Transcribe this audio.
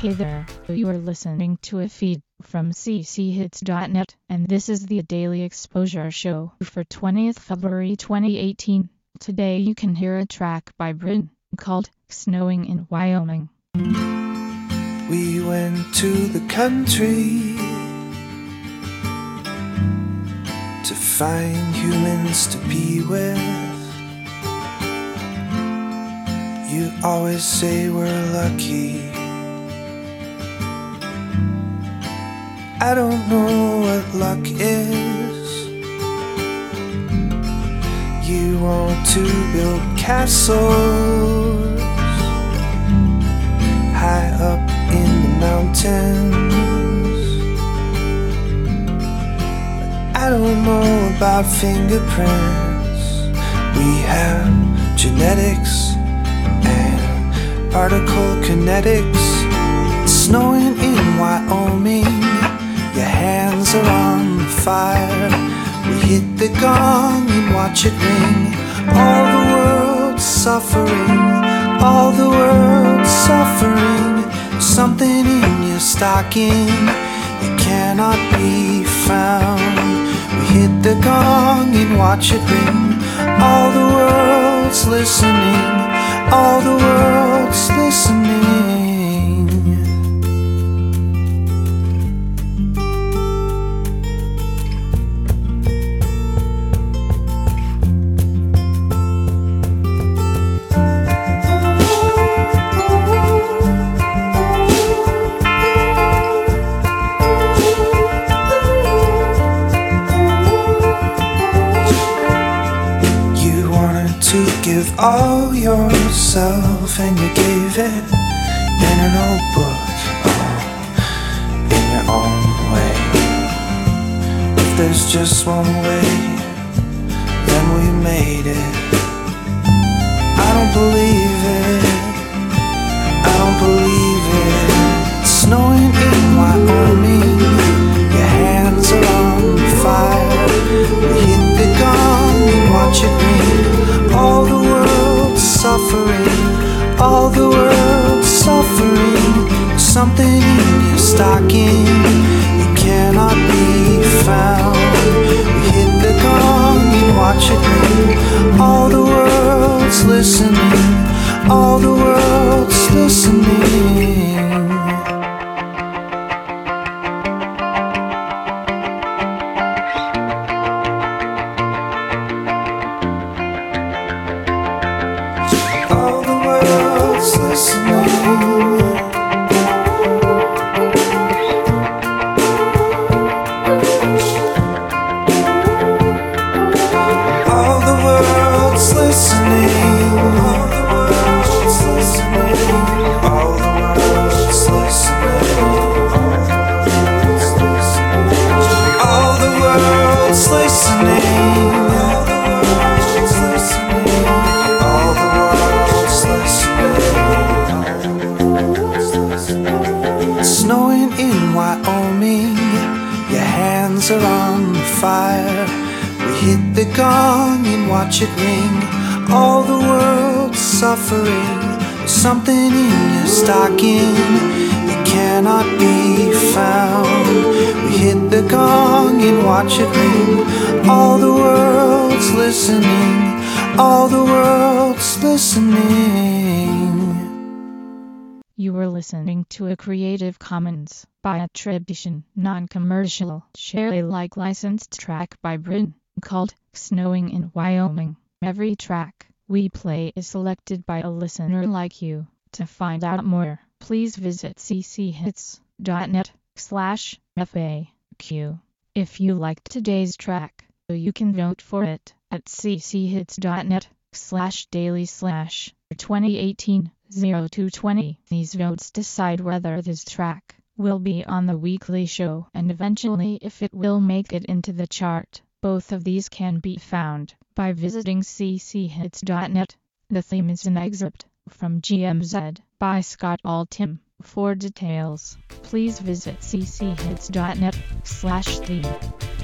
Hey there, you are listening to a feed from cchits.net, and this is the Daily Exposure Show for 20th February 2018. Today you can hear a track by Bryn called Snowing in Wyoming. We went to the country to find humans to be with. You always say we're lucky. I don't know what luck is. You want to build castles high up in the mountains. But I don't know about fingerprints. We have genetics and particle kinetics. It's snowing in Wyoming. Your hands are on the fire. We hit the gong and watch it ring. All the world's suffering. All the world's suffering. Something in your stocking. It cannot be found. We hit the gong and watch it ring. All the world's listening. All the world's listening. Give all yourself and you gave it in a notebook, in your own way. If there's just one way, then we made it. I don't believe it. I don't believe it. It's snowing in Wyoming. Your hands are on fire. We hit the gong and watch it ring. All the world's suffering, all the world's suffering. Something in your stocking, it cannot be found. We hit the gong and watch it ring. All the world's listening, all the world's listening. Snowing in Wyoming, your hands are on fire. We hit the gong and watch it ring. All the world's suffering. There's something in your stocking, it cannot be found. We hit the gong and watch it ring. All the world's listening. All the world's listening. You were listening to a Creative Commons by attribution, non-commercial, share Alike licensed track by Bryn called Snowing in Wyoming. Every track we play is selected by a listener like you. To find out more, please visit cchits.net/FAQ. If you liked today's track, you can vote for it at cchits.net/daily/2018-0220. These votes decide whether this track will be on the weekly show and eventually if it will make it into the chart. Both of these can be found by visiting cchits.net. The theme is an excerpt from GMZ by Scott Altham. For details, please visit cchits.net/theme.